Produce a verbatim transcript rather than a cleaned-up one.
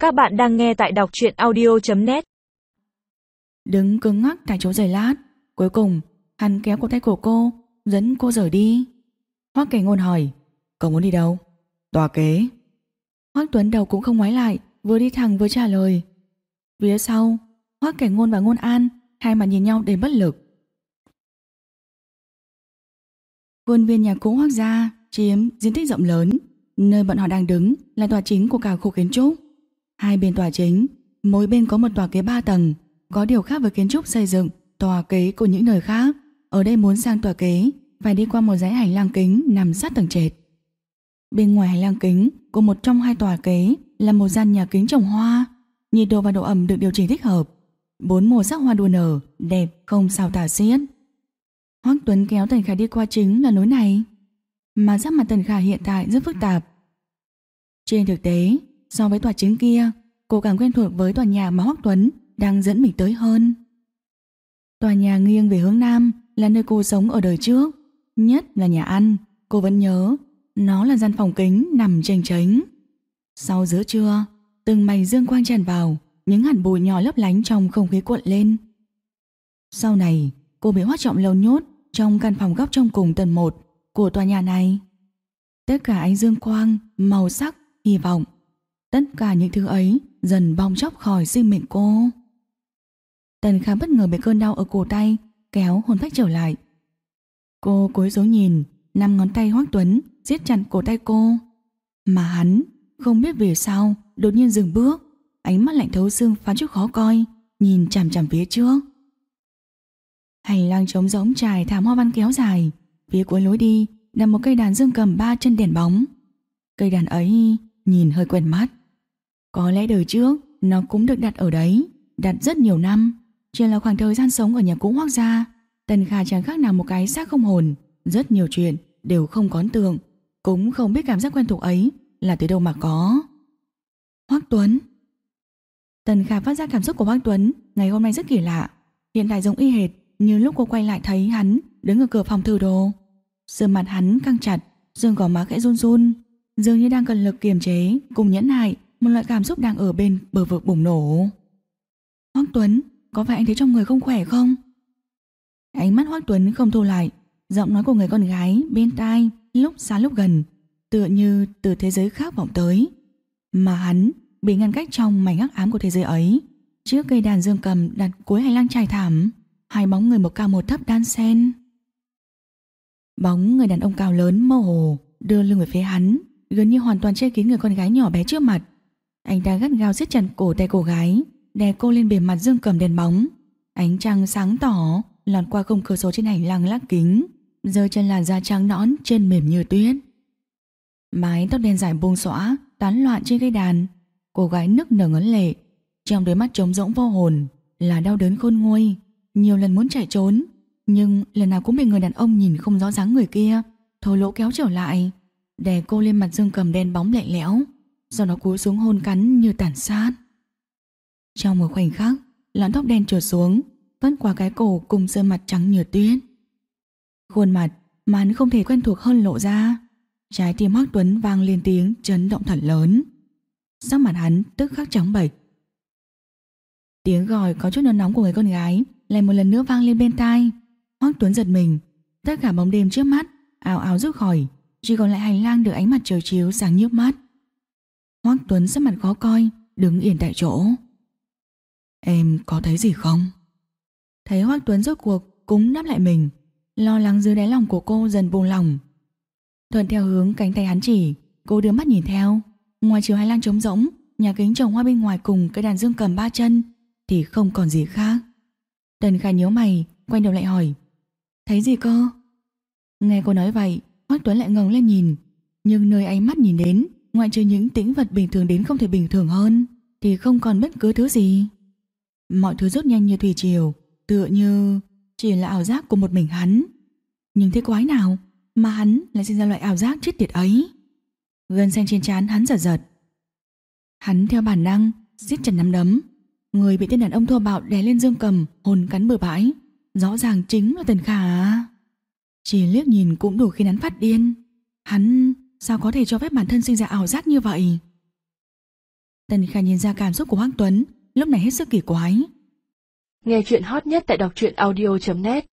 Các bạn đang nghe tại đọc truyện audio chấm net. Đứng cứng ngắc tại chỗ giây lát, cuối cùng hắn kéo cổ tay của cô, dẫn cô rời đi. Hoắc Cảnh Ngôn hỏi: "Cậu muốn đi đâu?" "Tòa kế." Hoắc Tuấn đầu cũng không ngoái lại, vừa đi thẳng vừa trả lời. Phía sau, Hoắc Cảnh Ngôn và Ngôn An hai mặt nhìn nhau đầy bất lực. Khuôn viên nhà cũ Hoắc gia chiếm diện tích rộng lớn, nơi bọn họ đang đứng là tòa chính của cả khu kiến trúc. Hai bên tòa chính, mỗi bên có một tòa kế ba tầng, có điều khác với kiến trúc xây dựng tòa kế của những nơi khác. Ở đây muốn sang tòa kế phải đi qua một dãy hành lang kính nằm sát tầng trệt. Bên ngoài hành lang kính của một trong hai tòa kế là một gian nhà kính trồng hoa, nhiệt độ và độ ẩm được điều chỉnh thích hợp. Bốn màu sắc hoa đua nở, đẹp không sao tả xiết. Hoắc Tuấn kéo Tần Khả đi qua chính là lối này, mà sắc mặt Tần Khả hiện tại rất phức tạp. Trên thực tế, so với tòa chính kia, cô càng quen thuộc với tòa nhà mà Hoắc Tuấn đang dẫn mình tới hơn. Tòa nhà nghiêng về hướng nam là nơi cô sống ở đời trước, nhất là nhà ăn. Cô vẫn nhớ, nó là gian phòng kính nằm chênh chênh. Sau giữa trưa, từng mảnh dương quang tràn vào, những hạt bụi nhỏ lấp lánh trong không khí cuộn lên. Sau này, cô bị Hoắc Trọng Lâu nhốt trong căn phòng góc trong cùng tầng một của tòa nhà này. Tất cả ánh dương quang, màu sắc, hy vọng, tất cả những thứ ấy dần bong chóc khỏi sinh mệnh cô. Tần Khả bất ngờ bị cơn đau ở cổ tay kéo hồn phách trở lại. Cô cúi xuống nhìn, năm ngón tay Hoắc Tuấn siết chặt cổ tay cô, mà hắn không biết vì sao đột nhiên dừng bước, ánh mắt lạnh thấu xương phá chút khó coi, nhìn chằm chằm phía trước. Hành lang trống rỗng trải thảm hoa văn kéo dài, phía cuối lối đi là một cây đàn dương cầm ba chân đèn bóng. Cây đàn ấy nhìn hơi quen mắt. Có lẽ đời trước nó cũng được đặt ở đấy, đặt rất nhiều năm. Chỉ là khoảng thời gian sống ở nhà cũ Hoắc gia, Tần Khả chẳng khác nào một cái xác không hồn, rất nhiều chuyện đều không có ấn tượng, cũng không biết cảm giác quen thuộc ấy là từ đâu mà có. Hoắc Tuấn. Tần Khả phát ra cảm xúc của Hoắc Tuấn ngày hôm nay rất kỳ lạ, hiện tại giống y hệt như lúc cô quay lại thấy hắn đứng ở cửa phòng thử đồ. Sườn mặt hắn căng chặt, xương gò má khẽ run run, dường như đang cần lực kiềm chế cùng nhẫn nại một loại cảm xúc đang ở bên bờ vực bùng nổ. Hoắc Tuấn, có phải anh thấy trong người không khỏe không? Ánh mắt Hoắc Tuấn không thu lại, giọng nói của người con gái bên tai lúc xa lúc gần, tựa như từ thế giới khác vọng tới. Mà hắn bị ngăn cách trong mảnh hắc ám của thế giới ấy. Trước cây đàn dương cầm đặt cuối hành lang trải thảm, hai bóng người một cao một thấp đan xen. Bóng người đàn ông cao lớn mơ hồ đưa lưng về phía hắn, gần như hoàn toàn che kín người con gái nhỏ bé trước mặt. Anh ta gắt gao siết chặt cổ tay cô gái, đè cô lên bề mặt dương cầm đèn bóng. Ánh trăng sáng tỏ lọt qua khung cửa sổ trên hành lang lát kính, rơi trên làn da trắng nõn chân mềm như tuyết. Mái tóc đen dài buông xõa tán loạn trên cây đàn. Cô gái nức nở ngấn lệ, trong đôi mắt trống rỗng vô hồn là đau đớn khôn nguôi. Nhiều lần muốn chạy trốn, nhưng lần nào cũng bị người đàn ông nhìn không rõ dáng người kia thô lỗ kéo trở lại, đè cô lên mặt dương cầm đen bóng lạnh lẽo, sau đó cúi xuống hôn cắn như tàn sát. Trong một khoảnh khắc, lọn tóc đen trượt xuống, vắt qua cái cổ cùng sơn mặt trắng như tuyết. Khuôn mặt mà hắn không thể quen thuộc hơn lộ ra. Trái tim Hoắc Tuấn vang lên tiếng chấn động thật lớn. Sắc mặt hắn tức khắc trắng bệch. Tiếng gọi có chút nôn nóng của người con gái lại một lần nữa vang lên bên tai. Hoắc Tuấn giật mình, tất cả bóng đêm trước mắt ào ào rút khỏi, chỉ còn lại hành lang được ánh mặt trời chiếu sáng nhức mắt. Hoắc Tuấn sắc mặt khó coi, đứng yên tại chỗ. Em có thấy gì không? Thấy Hoắc Tuấn rốt cuộc cũng đáp lại mình, lo lắng dưới đáy lòng của cô dần buông lỏng. Thuận theo hướng cánh tay hắn chỉ, cô đưa mắt nhìn theo. Ngoài chiều hành lang trống rỗng, nhà kính trồng hoa bên ngoài cùng cái đàn dương cầm ba chân thì không còn gì khác. Tần Khả nhíu mày, quay đầu lại hỏi: thấy gì cơ? Nghe cô nói vậy, Hoắc Tuấn lại ngẩng lên nhìn, nhưng nơi ánh mắt nhìn đến, ngoại trừ những tĩnh vật bình thường đến không thể bình thường hơn, thì không còn bất cứ thứ gì. Mọi thứ rút nhanh như thủy triều, tựa như chỉ là ảo giác của một mình hắn. Nhưng thế quái nào mà hắn lại sinh ra loại ảo giác chết tiệt ấy? Gân xanh trên trán hắn giật giật. Hắn theo bản năng siết chặt nắm đấm. Người bị tên đàn ông thô bạo đè lên dương cầm hồn cắn bừa bãi, rõ ràng chính là Tần Khả. Chỉ liếc nhìn cũng đủ khiến hắn phát điên. Hắn sao có thể cho phép bản thân sinh ra ảo giác như vậy? Tần Khả nhìn ra cảm xúc của Hoắc Tuấn lúc này hết sức kỳ quái. Nghe chuyện hot nhất tại đọc truyện audio chấm net.